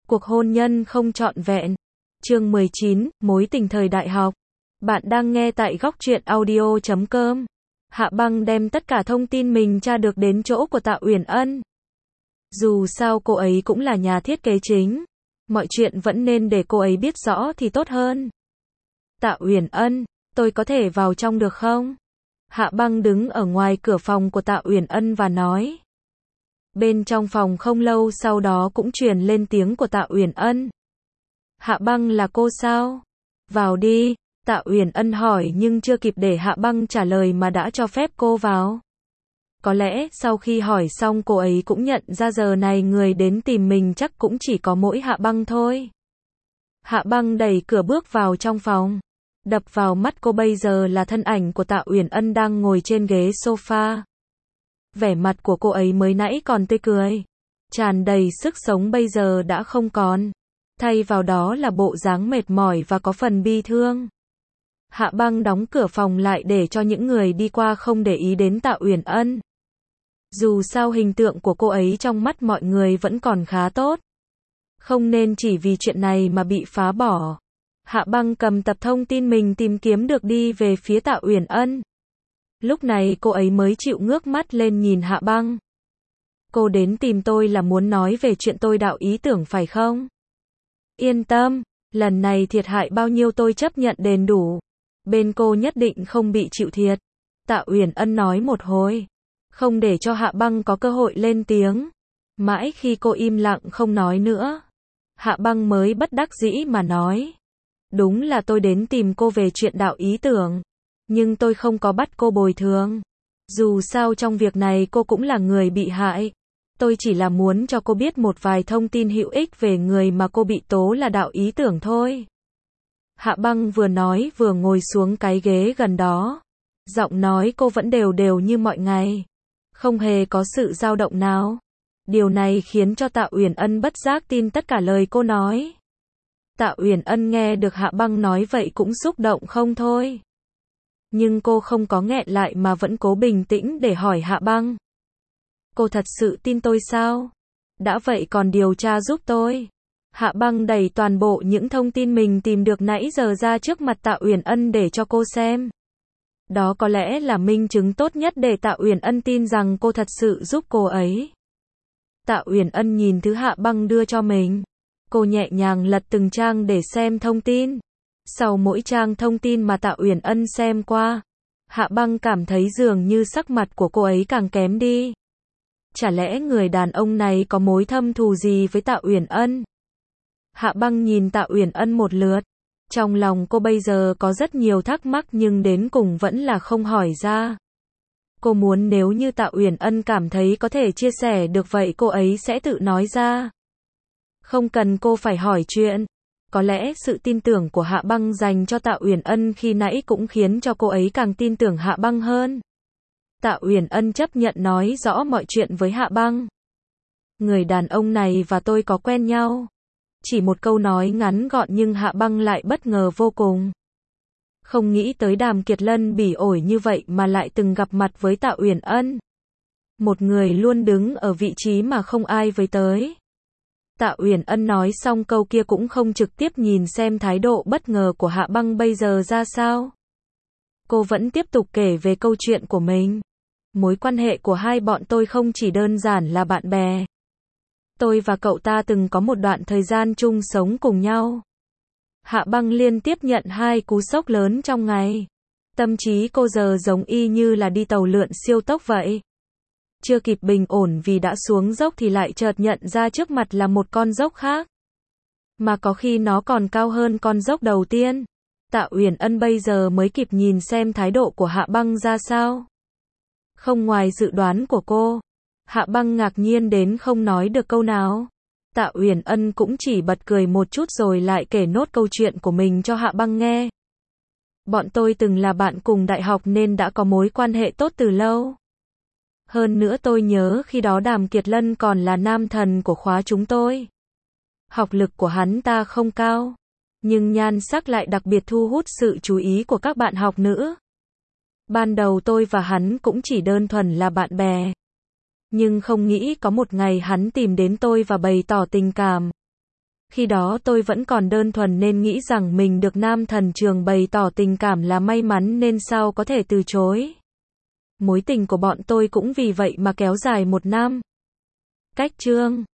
Cuộc hôn nhân không trọn vẹn. Chương 19, mối tình thời đại học. Bạn đang nghe tại góc truyện audio.com. Hạ Băng đem tất cả thông tin mình tra được đến chỗ của Tạ Uyển Ân. Dù sao cô ấy cũng là nhà thiết kế chính, mọi chuyện vẫn nên để cô ấy biết rõ thì tốt hơn. Tạ Uyển Ân, tôi có thể vào trong được không? Hạ Băng đứng ở ngoài cửa phòng của Tạ Uyển Ân và nói. Bên trong phòng không lâu sau đó cũng truyền lên tiếng của Tạ Uyển Ân. Hạ Băng là cô sao? Vào đi, Tạ Uyển Ân hỏi nhưng chưa kịp để Hạ Băng trả lời mà đã cho phép cô vào. Có lẽ sau khi hỏi xong cô ấy cũng nhận ra giờ này người đến tìm mình chắc cũng chỉ có mỗi Hạ Băng thôi. Hạ Băng đẩy cửa bước vào trong phòng. Đập vào mắt cô bây giờ là thân ảnh của Tạ Uyển Ân đang ngồi trên ghế sofa. Vẻ mặt của cô ấy mới nãy còn tươi cười, tràn đầy sức sống bây giờ đã không còn. Thay vào đó là bộ dáng mệt mỏi và có phần bi thương. Hạ Băng đóng cửa phòng lại để cho những người đi qua không để ý đến Tạ Uyển Ân. Dù sao hình tượng của cô ấy trong mắt mọi người vẫn còn khá tốt. Không nên chỉ vì chuyện này mà bị phá bỏ. Hạ Băng cầm tập thông tin mình tìm kiếm được đi về phía Tạ Uyển Ân. Lúc này cô ấy mới chịu ngước mắt lên nhìn Hạ Băng. Cô đến tìm tôi là muốn nói về chuyện tôi đạo ý tưởng phải không? Yên tâm, lần này thiệt hại bao nhiêu tôi chấp nhận đền đủ. Bên cô nhất định không bị chịu thiệt. Tạ Uyển Ân nói một hồi, không để cho Hạ Băng có cơ hội lên tiếng. Mãi khi cô im lặng không nói nữa, Hạ Băng mới bất đắc dĩ mà nói. Đúng là tôi đến tìm cô về chuyện đạo ý tưởng, nhưng tôi không có bắt cô bồi thường. Dù sao trong việc này cô cũng là người bị hại. Tôi chỉ là muốn cho cô biết một vài thông tin hữu ích về người mà cô bị tố là đạo ý tưởng thôi. Hạ Băng vừa nói vừa ngồi xuống cái ghế gần đó. Giọng nói cô vẫn đều đều như mọi ngày, không hề có sự dao động nào. Điều này khiến cho Tạ Uyển Ân bất giác tin tất cả lời cô nói. Tạ Uyển Ân nghe được Hạ Băng nói vậy cũng xúc động không thôi. Nhưng cô không có nghẹn lại mà vẫn cố bình tĩnh để hỏi Hạ Băng. Cô thật sự tin tôi sao? Đã vậy còn điều tra giúp tôi. Hạ Băng đẩy toàn bộ những thông tin mình tìm được nãy giờ ra trước mặt Tạ Uyển Ân để cho cô xem. Đó có lẽ là minh chứng tốt nhất để Tạ Uyển Ân tin rằng cô thật sự giúp cô ấy. Tạ Uyển Ân nhìn thứ Hạ Băng đưa cho mình. Cô nhẹ nhàng lật từng trang để xem thông tin. Sau mỗi trang thông tin mà Tạ Uyển Ân xem qua, Hạ Băng cảm thấy dường như sắc mặt của cô ấy càng kém đi. Chả lẽ người đàn ông này có mối thâm thù gì với Tạ Uyển Ân? Hạ Băng nhìn Tạ Uyển Ân một lượt. Trong lòng cô bây giờ có rất nhiều thắc mắc nhưng đến cùng vẫn là không hỏi ra. Cô muốn nếu như Tạ Uyển Ân cảm thấy có thể chia sẻ được vậy cô ấy sẽ tự nói ra. Không cần cô phải hỏi chuyện. Có lẽ sự tin tưởng của Hạ Băng dành cho Tạ Uyển Ân khi nãy cũng khiến cho cô ấy càng tin tưởng Hạ Băng hơn. Tạ Uyển Ân chấp nhận nói rõ mọi chuyện với Hạ Băng. Người đàn ông này và tôi có quen nhau. Chỉ một câu nói ngắn gọn nhưng Hạ Băng lại bất ngờ vô cùng. Không nghĩ tới Đàm Kiệt Lân bỉ ổi như vậy mà lại từng gặp mặt với Tạ Uyển Ân. Một người luôn đứng ở vị trí mà không ai với tới. Tạ Uyển Ân nói xong câu kia cũng không trực tiếp nhìn xem thái độ bất ngờ của Hạ Băng bây giờ ra sao. Cô vẫn tiếp tục kể về câu chuyện của mình. Mối quan hệ của hai bọn tôi không chỉ đơn giản là bạn bè. Tôi và cậu ta từng có một đoạn thời gian chung sống cùng nhau. Hạ Băng liên tiếp nhận hai cú sốc lớn trong ngày. Tâm trí cô giờ giống y như là đi tàu lượn siêu tốc vậy. Chưa kịp bình ổn vì đã xuống dốc thì lại chợt nhận ra trước mặt là một con dốc khác. Mà có khi nó còn cao hơn con dốc đầu tiên. Tạ Uyển Ân bây giờ mới kịp nhìn xem thái độ của Hạ Băng ra sao. Không ngoài dự đoán của cô. Hạ Băng ngạc nhiên đến không nói được câu nào. Tạ Uyển Ân cũng chỉ bật cười một chút rồi lại kể nốt câu chuyện của mình cho Hạ Băng nghe. Bọn tôi từng là bạn cùng đại học nên đã có mối quan hệ tốt từ lâu. Hơn nữa tôi nhớ khi đó Đàm Kiệt Lân còn là nam thần của khóa chúng tôi. Học lực của hắn ta không cao, nhưng nhan sắc lại đặc biệt thu hút sự chú ý của các bạn học nữ. Ban đầu tôi và hắn cũng chỉ đơn thuần là bạn bè. Nhưng không nghĩ có một ngày hắn tìm đến tôi và bày tỏ tình cảm. Khi đó tôi vẫn còn đơn thuần nên nghĩ rằng mình được nam thần trường bày tỏ tình cảm là may mắn nên sao có thể từ chối. Mối tình của bọn tôi cũng vì vậy mà kéo dài 1 năm. Cách chương